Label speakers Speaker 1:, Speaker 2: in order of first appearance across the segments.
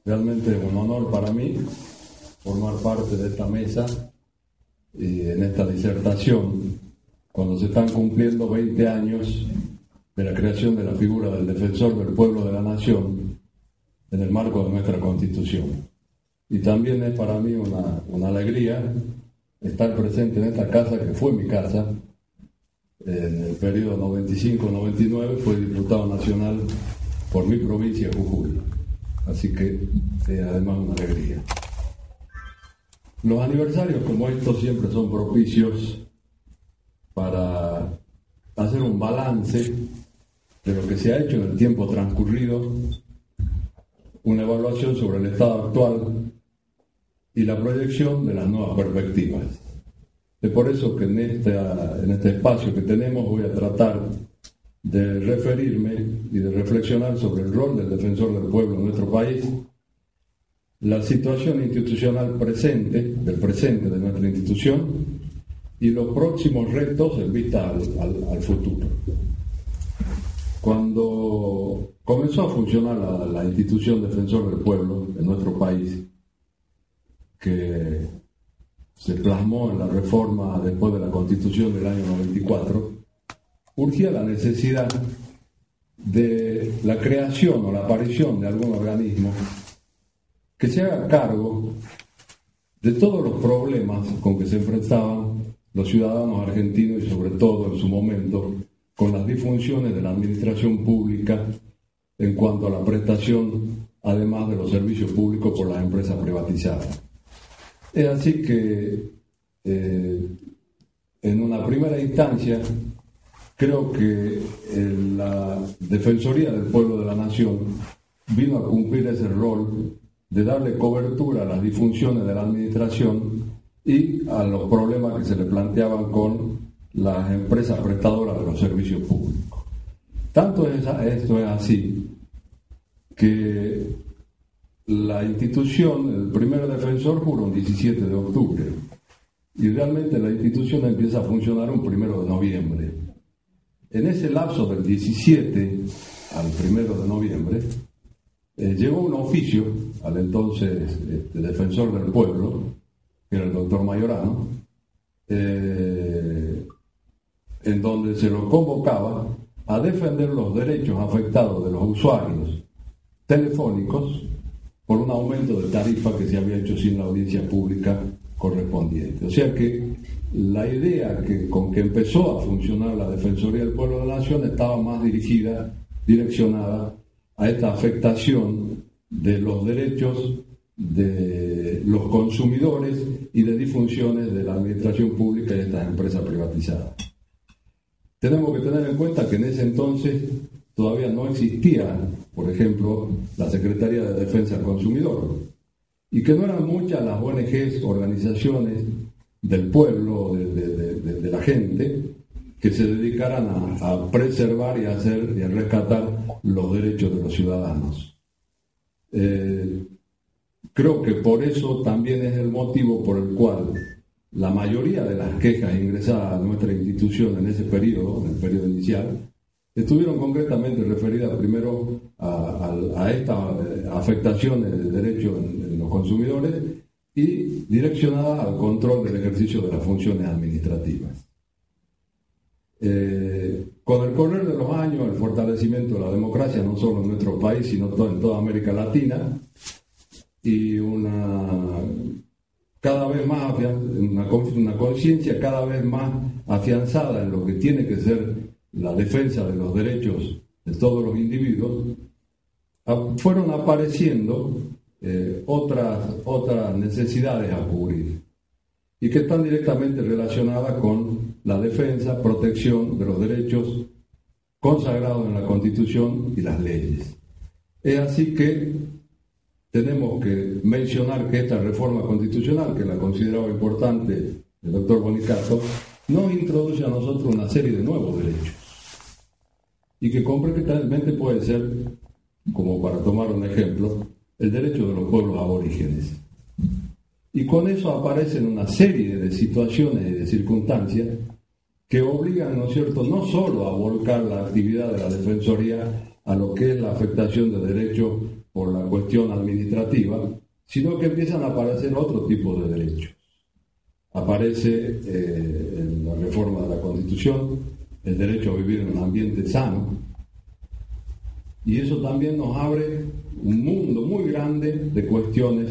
Speaker 1: Realmente es un honor para mí formar parte de esta mesa en esta disertación, cuando se están cumpliendo 20 años de la creación de la figura del defensor del pueblo de la nación en el marco de nuestra Constitución. Y también es para mí una alegría estar presente en esta casa, que fue mi casa. En el periodo 95-99 fue diputado nacional por mi provincia, Jujuy. Así que además una alegría. Los aniversarios como estos siempre son propicios para hacer un balance de lo que se ha hecho en el tiempo transcurrido, una evaluación sobre el estado actual y la proyección de las nuevas perspectivas. Es por eso que en este espacio que tenemos voy a tratar de referirme y de reflexionar sobre el rol del defensor del pueblo en nuestro país, la situación institucional presente de nuestra institución y los próximos retos en vista al futuro. Cuando comenzó a funcionar la institución defensor del pueblo en nuestro país, que se plasmó en la reforma después de la Constitución del año 94, urgía la necesidad de la creación o la aparición de algún organismo que se haga cargo de todos los problemas con que se enfrentaban los ciudadanos argentinos y sobre todo en su momento con las disfunciones de la administración pública en cuanto a la prestación, además de los servicios públicos por las empresas privatizadas. Es así que en una primera instancia creo que la Defensoría del Pueblo de la Nación vino a cumplir ese rol de darle cobertura a las disfunciones de la administración y a los problemas que se le planteaban con las empresas prestadoras de los servicios públicos. Tanto esto es así que la institución, el primer defensor juró un 17 de octubre y realmente la institución empieza a funcionar un 1 de noviembre. En ese lapso del 17 al 1 de noviembre llegó un oficio al entonces defensor del pueblo, que era el doctor Mayorano, en donde se lo convocaba a defender los derechos afectados de los usuarios telefónicos por un aumento de tarifa que se había hecho sin la audiencia pública correspondiente. O sea que la idea con que empezó a funcionar la Defensoría del Pueblo de la Nación estaba más direccionada a esta afectación de los derechos de los consumidores y de disfunciones de la administración pública y de estas empresas privatizadas. Tenemos que tener en cuenta que en ese entonces todavía no existía, por ejemplo, la Secretaría de Defensa del Consumidor, y que no eran muchas las ONGs, organizaciones del pueblo, de la gente, que se dedicaran a preservar y a hacer y a rescatar los derechos de los ciudadanos. Creo que por eso también es el motivo por el cual la mayoría de las quejas ingresadas a nuestra institución en ese periodo, en el periodo inicial, estuvieron concretamente referidas primero a esta afectación de derechos en los consumidores y direccionadas al control del ejercicio de las funciones administrativas. Con el correr de los años, el fortalecimiento de la democracia, no solo en nuestro país, sino en toda América Latina, y una conciencia cada vez más afianzada en lo que tiene que ser la defensa de los derechos de todos los individuos, fueron apareciendo otras necesidades a cubrir y que están directamente relacionadas con la defensa, protección de los derechos consagrados en la Constitución y las leyes. Es así que tenemos que mencionar que esta reforma constitucional, que la consideraba importante el doctor Bonicato, nos introduce a nosotros una serie de nuevos derechos y que concretamente puede ser, como para tomar un ejemplo, el derecho de los pueblos aborígenes. Y con eso aparecen una serie de situaciones y de circunstancias que obligan, ¿no es cierto?, no solo a volcar la actividad de la Defensoría a lo que es la afectación de derechos por la cuestión administrativa, sino que empiezan a aparecer otro tipo de derechos. Aparece en la reforma de la Constitución el derecho a vivir en un ambiente sano, y eso también nos abre un mundo muy grande de cuestiones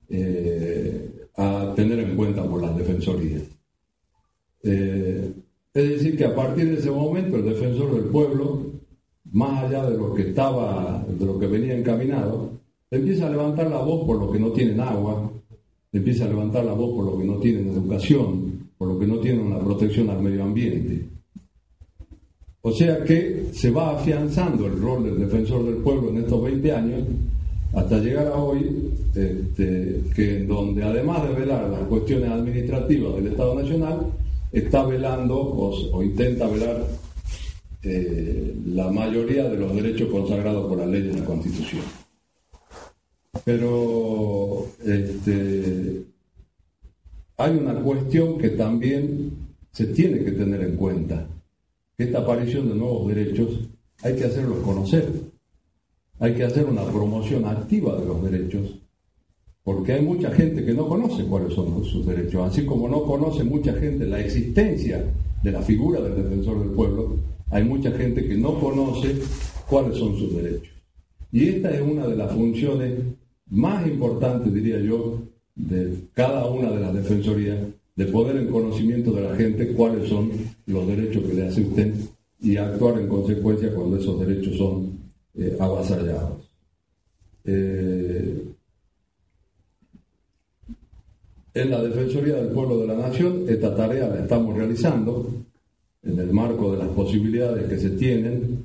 Speaker 1: a tener en cuenta por las defensorías. Es decir, que a partir de ese momento el defensor del pueblo, más allá de lo que venía encaminado, empieza a levantar la voz por los que no tienen agua, empieza a levantar la voz por los que no tienen educación, por los que no tienen una protección al medio ambiente. O sea que se va afianzando el rol del defensor del pueblo en estos 20 años, hasta llegar a hoy, que donde además de velar las cuestiones administrativas del Estado Nacional, está velando o intenta velar la mayoría de los derechos consagrados por la ley de la Constitución. Pero hay una cuestión que también se tiene que tener en cuenta, que esta aparición de nuevos derechos hay que hacerlos conocer, hay que hacer una promoción activa de los derechos, porque hay mucha gente que no conoce cuáles son sus derechos, así como no conoce mucha gente la existencia de la figura del defensor del pueblo, hay mucha gente que no conoce cuáles son sus derechos. Y esta es una de las funciones más importantes, diría yo, de cada una de las defensorías, de poner en conocimiento de la gente cuáles son los derechos que le asisten y actuar en consecuencia cuando esos derechos son avasallados. En la Defensoría del Pueblo de la Nación, esta tarea la estamos realizando en el marco de las posibilidades que se tienen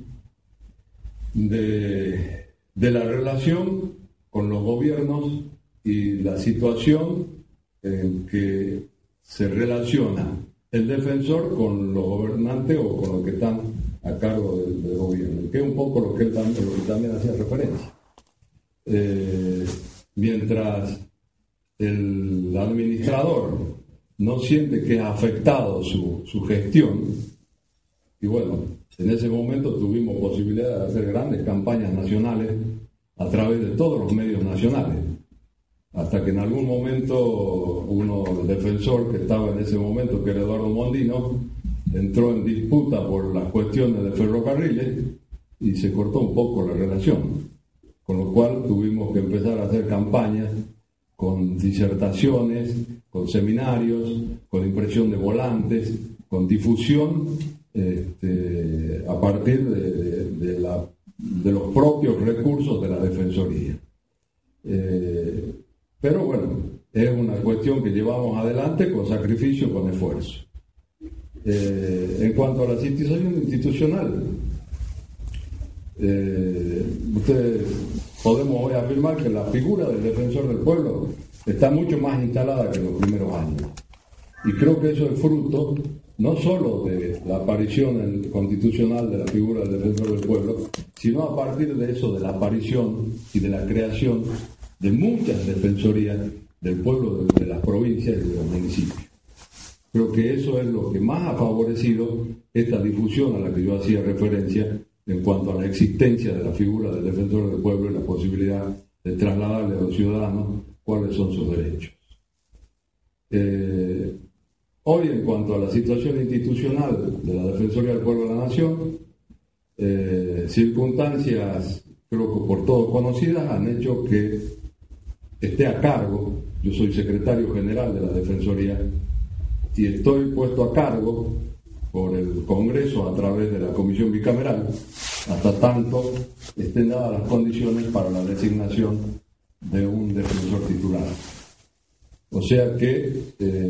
Speaker 1: de la relación con los gobiernos y la situación en que se relaciona el defensor con los gobernantes o con los que están a cargo del gobierno, que es un poco lo que también hacía referencia. Mientras el administrador no siente que es afectado su gestión, y bueno, en ese momento tuvimos posibilidad de hacer grandes campañas nacionales a través de todos los medios nacionales, hasta que en algún momento el defensor que estaba en ese momento, que era Eduardo Mondino, entró en disputa por las cuestiones de ferrocarriles y se cortó un poco la relación, con lo cual tuvimos que empezar a hacer campañas con disertaciones, con seminarios, con impresión de volantes, con difusión a partir de los propios recursos de la Defensoría. Pero bueno, es una cuestión que llevamos adelante con sacrificio, con esfuerzo. En cuanto a la situación institucional, ustedes podemos hoy afirmar que la figura del defensor del pueblo está mucho más instalada que en los primeros años. Y creo que eso es fruto no solo de la aparición constitucional de la figura del defensor del pueblo, sino a partir de eso, de la aparición y de la creación de muchas defensorías del pueblo, de las provincias y de los municipios. Creo que eso es lo que más ha favorecido esta difusión a la que yo hacía referencia en cuanto a la existencia de la figura del defensor del pueblo y la posibilidad de trasladarle a los ciudadanos cuáles son sus derechos. Hoy, en cuanto a la situación institucional de la Defensoría del Pueblo de la Nación, circunstancias, creo que por todos conocidas, han hecho que esté a cargo. Yo soy secretario general de la Defensoría y estoy puesto a cargo por el Congreso a través de la Comisión Bicameral, hasta tanto estén dadas las condiciones para la designación de un defensor titular. O sea que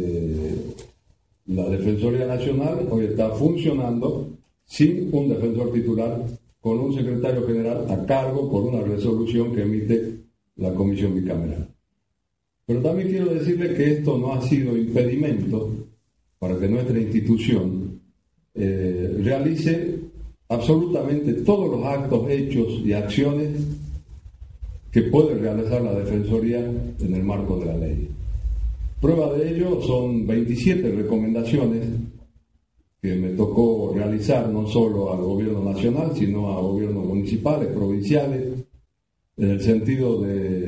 Speaker 1: la Defensoría Nacional hoy está funcionando sin un defensor titular, con un secretario general a cargo por una resolución que emite la Comisión Bicameral. Pero también quiero decirle que esto no ha sido impedimento para que nuestra institución realice absolutamente todos los actos, hechos y acciones que puede realizar la Defensoría en el marco de la ley. Prueba de ello son 27 recomendaciones que me tocó realizar no solo al gobierno nacional, sino a gobiernos municipales, provinciales, en el sentido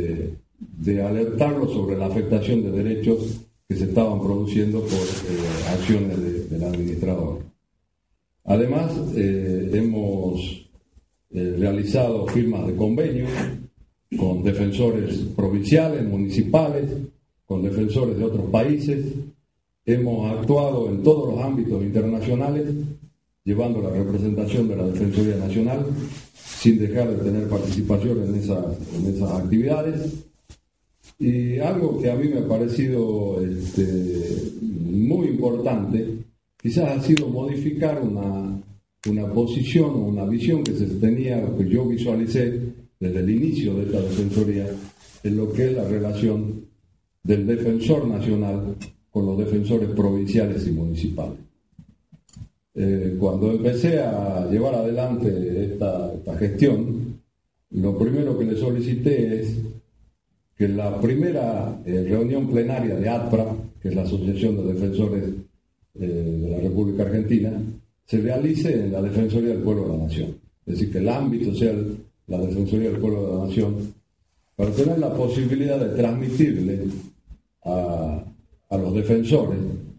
Speaker 1: de alertarlos sobre la afectación de derechos que se estaban produciendo por acciones del administrador. Además, hemos realizado firmas de convenios con defensores provinciales, municipales, con defensores de otros países. Hemos actuado en todos los ámbitos internacionales, llevando la representación de la Defensoría Nacional, sin dejar de tener participación en esas actividades. Y algo que a mí me ha parecido muy importante, quizás ha sido modificar una posición o una visión que se tenía, que yo visualicé desde el inicio de esta Defensoría, en lo que es la relación del defensor nacional con los defensores provinciales y municipales. Cuando empecé a llevar adelante esta gestión, lo primero que le solicité es que la primera reunión plenaria de ATPRA, que es la Asociación de Defensores de la República Argentina, se realice en la Defensoría del Pueblo de la Nación. Es decir, que el ámbito sea la Defensoría del Pueblo de la Nación, para tener la posibilidad de transmitirle a los defensores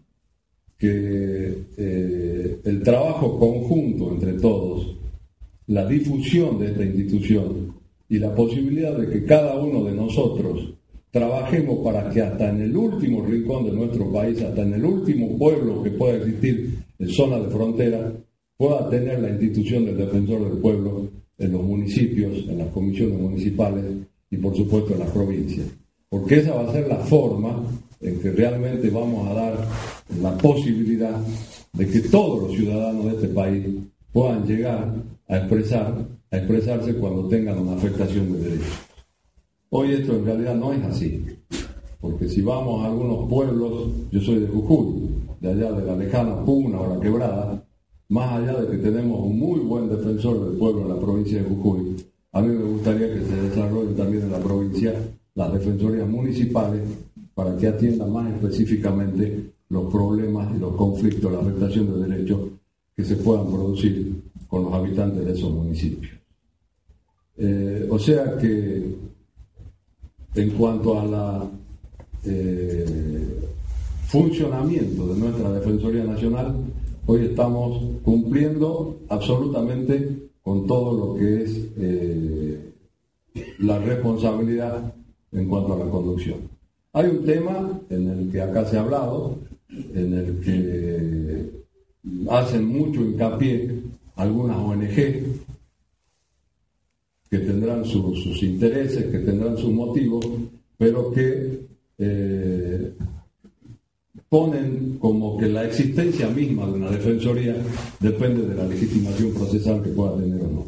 Speaker 1: que el trabajo conjunto entre todos, la difusión de esta institución y la posibilidad de que cada uno de nosotros trabajemos para que hasta en el último rincón de nuestro país, hasta en el último pueblo que pueda existir en zona de frontera, pueda tener la institución del defensor del pueblo en los municipios, en las comisiones municipales y por supuesto en las provincias. Porque esa va a ser la forma en que realmente vamos a dar la posibilidad de que todos los ciudadanos de este país puedan llegar a expresarse cuando tengan una afectación de derechos. Hoy esto en realidad no es así, porque si vamos a algunos pueblos, yo soy de Jujuy, de allá de la lejana Puna o la Quebrada, más allá de que tenemos un muy buen defensor del pueblo en la provincia de Jujuy, a mí me gustaría que se desarrollen también en la provincia las defensorías municipales para que atiendan más específicamente los problemas y los conflictos, la afectación de derechos que se puedan producir con los habitantes de esos municipios. O sea que en cuanto a la funcionamiento de nuestra Defensoría Nacional, hoy estamos cumpliendo absolutamente con todo lo que es la responsabilidad en cuanto a la conducción. Hay un tema en el que acá se ha hablado, en el que hacen mucho hincapié algunas ONG que tendrán sus intereses, que tendrán sus motivos, pero que ponen como que la existencia misma de una defensoría depende de la legitimación procesal que pueda tener o no.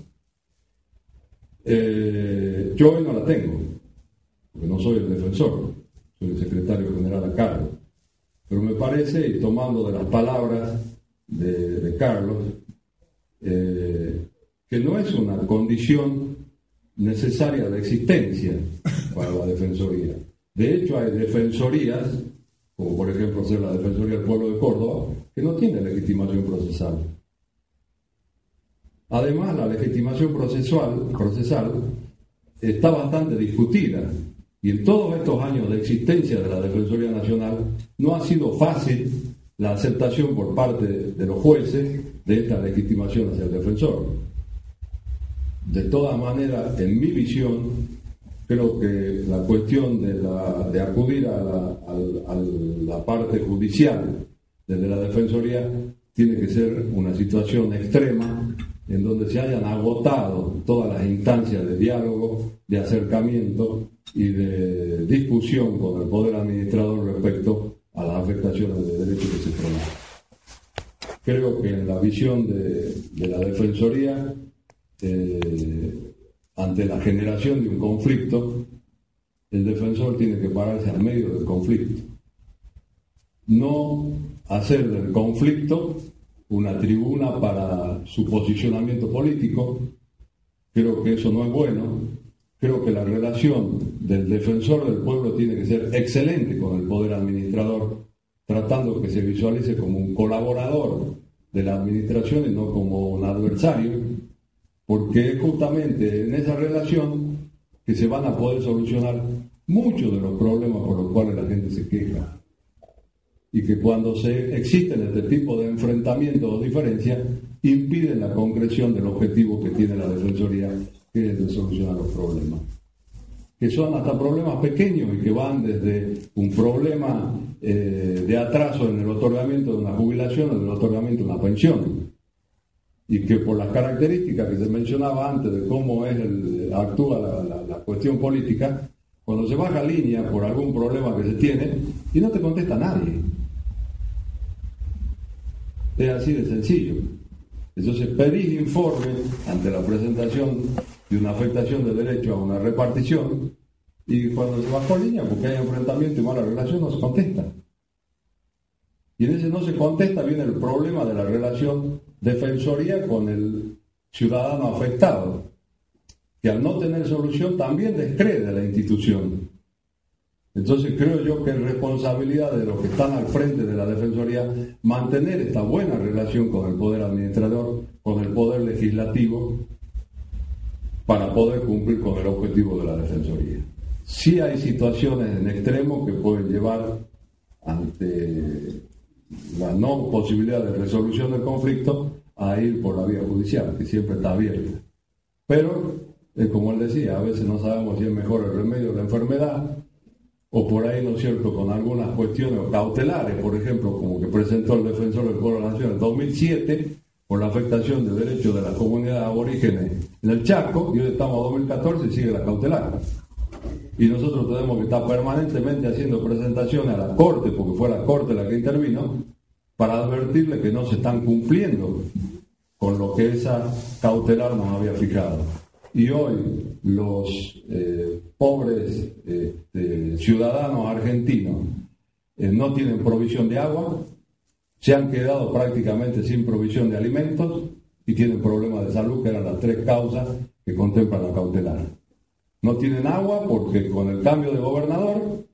Speaker 1: Yo hoy no la tengo, porque no soy el defensor, soy el secretario general a cargo. Pero me parece, y tomando de las palabras de Carlos, que no es una condición necesaria de existencia para la defensoría. De hecho, hay defensorías, como por ejemplo ser la Defensoría del Pueblo de Córdoba, que no tiene legitimación procesal. Además, la legitimación procesal está bastante discutida, y en todos estos años de existencia de la Defensoría Nacional no ha sido fácil la aceptación por parte de los jueces de esta legitimación hacia el defensor. De todas maneras, en mi visión, creo que la cuestión de acudir a la parte judicial desde la Defensoría tiene que ser una situación extrema en donde se hayan agotado todas las instancias de diálogo, de acercamiento y de discusión con el Poder Administrador respecto a las afectaciones de derechos que se producen. Creo que en la visión de la Defensoría, ante la generación de un conflicto, el defensor tiene que pararse al medio del conflicto. No hacer del conflicto una tribuna para su posicionamiento político. Creo que eso no es bueno. Creo que la relación del defensor del pueblo tiene que ser excelente con el Poder Administrador, tratando que se visualice como un colaborador de la administración y no como un adversario, porque es justamente en esa relación que se van a poder solucionar muchos de los problemas por los cuales la gente se queja. Y que cuando existen este tipo de enfrentamientos o diferencias, impiden la concreción del objetivo que tiene la Defensoría, que es de solucionar los problemas. Que son hasta problemas pequeños y que van desde un problema de atraso en el otorgamiento de una jubilación o del otorgamiento de una pensión. Y que por las características que se mencionaba antes de cómo actúa la cuestión política, cuando se baja línea por algún problema que se tiene, y no te contesta nadie. Es así de sencillo. Entonces pedís informe ante la presentación de una afectación de derecho a una repartición, y cuando se bajó línea porque hay enfrentamiento y mala relación, no se contesta. Y en ese no se contesta viene el problema de la relación defensoría con el ciudadano afectado, que al no tener solución también descree a la institución. Entonces creo yo que es responsabilidad de los que están al frente de la Defensoría mantener esta buena relación con el poder administrador, con el poder legislativo, para poder cumplir con el objetivo de la Defensoría. Sí hay situaciones en extremo que pueden llevar, ante la no posibilidad de resolución del conflicto, a ir por la vía judicial, que siempre está abierta. Pero, como él decía, a veces no sabemos si es mejor el remedio de la enfermedad, o por ahí, ¿no es cierto?, con algunas cuestiones cautelares, por ejemplo, como que presentó el Defensor del Pueblo de la Nación en 2007, por la afectación de derechos de las comunidades aborígenes en el Chaco, y hoy estamos en 2014 y sigue la cautelar. Y nosotros tenemos que estar permanentemente haciendo presentaciones a la Corte, porque fue la Corte la que intervino, para advertirle que no se están cumpliendo con lo que esa cautelar nos había fijado. Y hoy los pobres ciudadanos argentinos no tienen provisión de agua, se han quedado prácticamente sin provisión de alimentos y tienen problemas de salud, que eran las 3 causas que contempla la cautelar. No tienen agua porque con el cambio de gobernador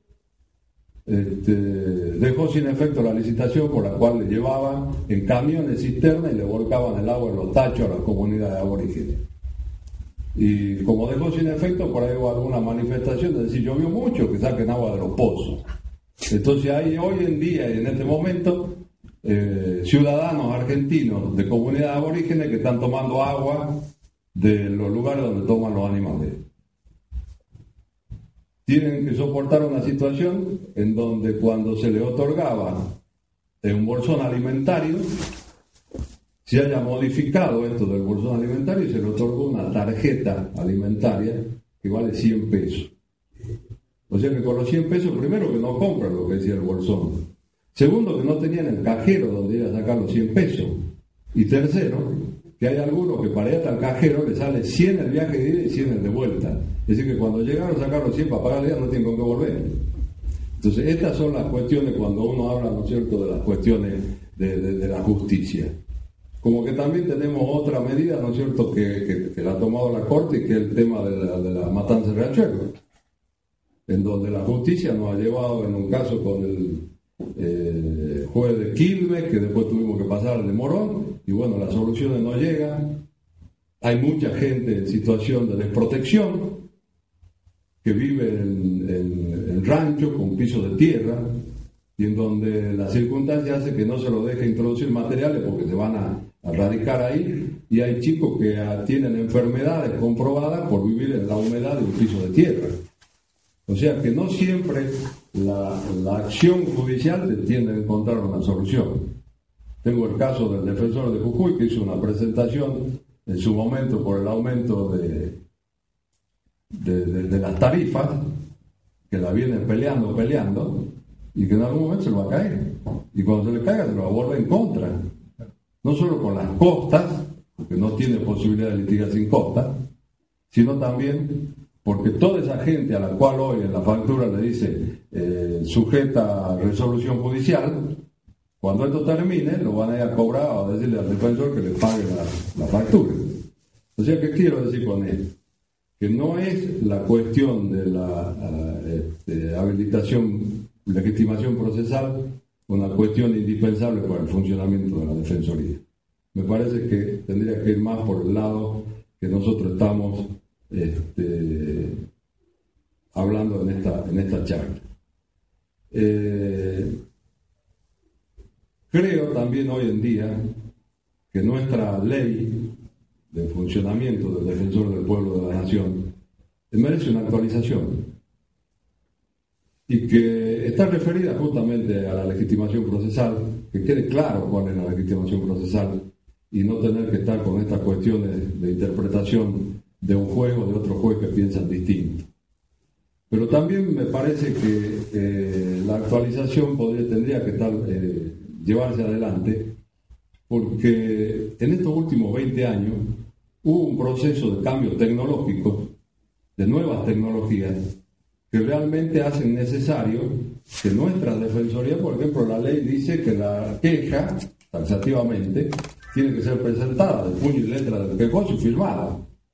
Speaker 1: dejó sin efecto la licitación por la cual le llevaban en camiones cisterna y le volcaban el agua en los tachos a las comunidades aborígenes. Y como dejó sin efecto, por ahí hubo alguna manifestación de decir llovió mucho, que saquen agua de los pozos. Entonces hay hoy en día y en este momento ciudadanos argentinos de comunidades aborígenes que están tomando agua de los lugares donde toman los animales. Tienen que soportar una situación en donde cuando se les otorgaba un bolsón alimentario, se haya modificado esto del bolsón alimentario y se le otorgó una tarjeta alimentaria que vale 100 pesos. O sea que con los 100 pesos, primero que no compran lo que decía el bolsón. Segundo, que no tenían el cajero donde ir a sacar los 100 pesos. Y tercero, que hay algunos que para ir hasta el cajero le sale 100 el viaje de ida y 100 el de vuelta. Es decir, que cuando llegaron a sacar los 100 para pagar el día no tienen con qué volver. Entonces, estas son las cuestiones cuando uno habla, ¿no es cierto?, de las cuestiones de la justicia. Como que también tenemos otra medida, ¿no es cierto?, que la ha tomado la Corte, y que es el tema de la matanza de Riachuelo, en donde la justicia nos ha llevado en un caso con el juez de Quilmes, que después tuvimos que pasar al de Morón, y bueno, las soluciones no llegan. Hay mucha gente en situación de desprotección, que vive en ranchos con pisos de tierra, y en donde las circunstancias hacen que no se lo deje introducir materiales porque se van a radicar ahí, y hay chicos que tienen enfermedades comprobadas por vivir en la humedad de un piso de tierra. O sea que no siempre la acción judicial te tiende a encontrar una solución. Tengo el caso del defensor de Jujuy, que hizo una presentación en su momento por el aumento de las tarifas, que la vienen peleando, y que en algún momento se lo va a caer. Y cuando se le caiga se lo va a volver en contra. No solo con las costas, porque no tiene posibilidad de litigar sin costas, sino también porque toda esa gente a la cual hoy en la factura le dice sujeta a resolución judicial, cuando esto termine lo van a ir a cobrar o a decirle al defensor que le pague la factura. O sea, ¿qué quiero decir con esto? Que no es la cuestión de la habilitación, legitimación procesal, una cuestión indispensable para el funcionamiento de la Defensoría. Me parece que tendría que ir más por el lado que nosotros estamos hablando en esta charla. Creo también hoy en día que nuestra ley de funcionamiento del Defensor del Pueblo de la Nación merece una actualización y que está referida justamente a la legitimación procesal, que quede claro cuál es la legitimación procesal y no tener que estar con estas cuestiones de interpretación de un juez o de otro juez que piensan distinto. Pero también me parece que la actualización tendría que llevarse adelante, porque en estos últimos 20 años hubo un proceso de cambio tecnológico, de nuevas tecnologías, que realmente hacen necesario que nuestra defensoría, por ejemplo, la ley dice que la queja, taxativamente, tiene que ser presentada de puño y letra del quejoso y firmada.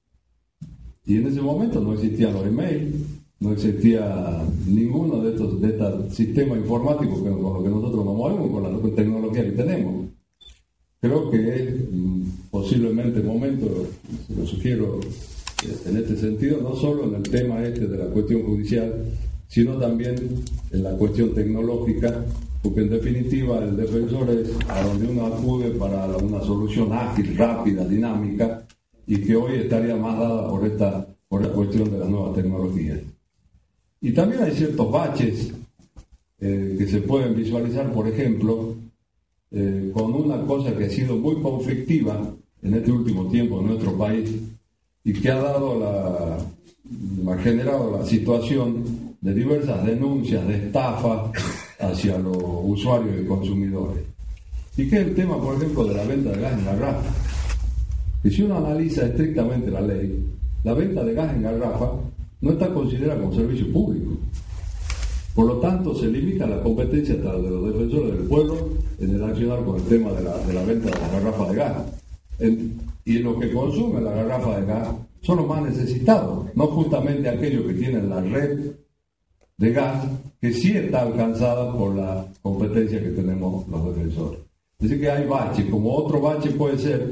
Speaker 1: Y en ese momento no existían los emails, no existía ninguno de estos sistemas informáticos con los que nosotros nos movemos, con la tecnología que tenemos. Creo que es posiblemente el momento, lo sugiero en este sentido, no solo en el tema de la cuestión judicial, sino también en la cuestión tecnológica, porque en definitiva el defensor es a donde uno acude para una solución ágil, rápida, dinámica, y que hoy estaría más dada por la cuestión de las nuevas tecnologías. Y también hay ciertos baches que se pueden visualizar, por ejemplo, con una cosa que ha sido muy conflictiva en este último tiempo en nuestro país y que ha generado la situación de diversas denuncias de estafa hacia los usuarios y consumidores. Y que es el tema, por ejemplo, de la venta de gas en garrafa. Que si uno analiza estrictamente la ley, la venta de gas en garrafa no está considerada como servicio público. Por lo tanto, se limita la competencia de los defensores del pueblo en el accionar con el tema de la venta de las garrafas de gas. Y los que consumen la garrafa de gas son los más necesitados, no justamente aquellos que tienen la red de gas, que sí está alcanzada por la competencia que tenemos los defensores. Es decir, que hay baches, como otro bache puede ser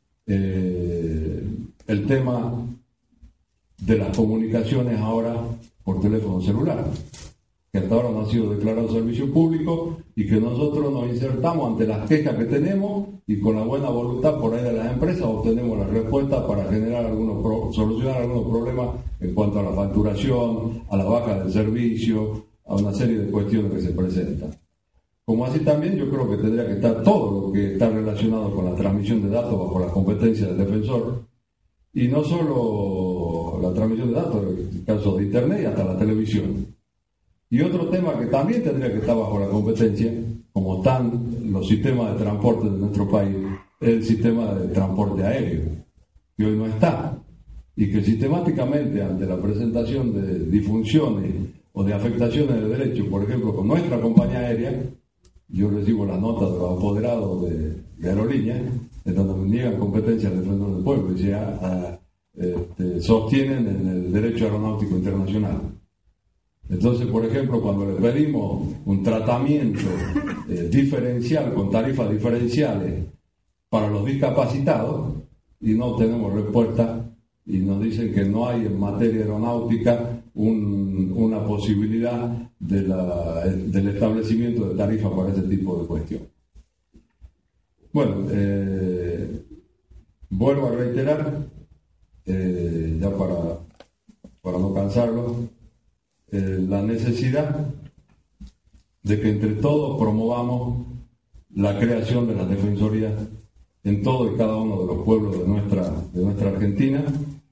Speaker 1: el tema de las comunicaciones ahora por teléfono celular, que hasta ahora no ha sido declarado servicio público y que nosotros nos insertamos ante las quejas que tenemos y con la buena voluntad por ahí de las empresas obtenemos la respuesta para solucionar algunos problemas en cuanto a la facturación, a la baja del servicio, a una serie de cuestiones que se presentan. Como así también yo creo que tendría que estar todo lo que está relacionado con la transmisión de datos bajo la competencia del defensor, y no solo la transmisión de datos, en el caso de Internet y hasta la televisión. Y otro tema que también tendría que estar bajo la competencia, como están los sistemas de transporte de nuestro país, es el sistema de transporte aéreo, que hoy no está, y que sistemáticamente ante la presentación de disfunciones o de afectaciones de derechos, por ejemplo, con nuestra compañía aérea, yo recibo las notas de los apoderados de aerolíneas, en donde me niegan competencia al defensor del pueblo, y ya sostienen en el derecho aeronáutico internacional. Entonces, por ejemplo, cuando le pedimos un tratamiento diferencial con tarifas diferenciales para los discapacitados y no obtenemos respuesta y nos dicen que no hay en materia aeronáutica una posibilidad del establecimiento de tarifas para ese tipo de cuestión. Bueno, vuelvo a reiterar, ya para no cansarlo, la necesidad de que entre todos promovamos la creación de las defensorías en todo y cada uno de los pueblos de nuestra Argentina.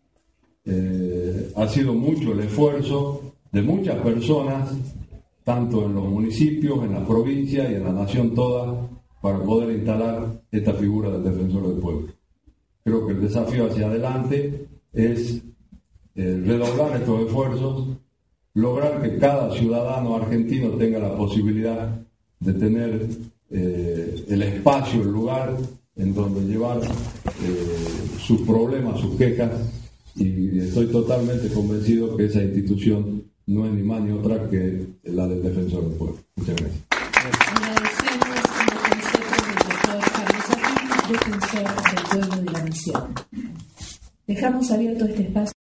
Speaker 1: Ha sido mucho el esfuerzo de muchas personas, tanto en los municipios, en las provincias y en la nación toda, para poder instalar esta figura del defensor del pueblo. Creo que el desafío hacia adelante es redoblar estos esfuerzos, lograr que cada ciudadano argentino tenga la posibilidad de tener el espacio, el lugar en donde llevar sus problemas, sus quejas, y estoy totalmente convencido que esa institución no es ni más ni otra que la del defensor del pueblo. Muchas gracias.
Speaker 2: Agradecemos al concepto del doctor Carlos Aquino, defensor del pueblo de la nación. Dejamos abierto este espacio.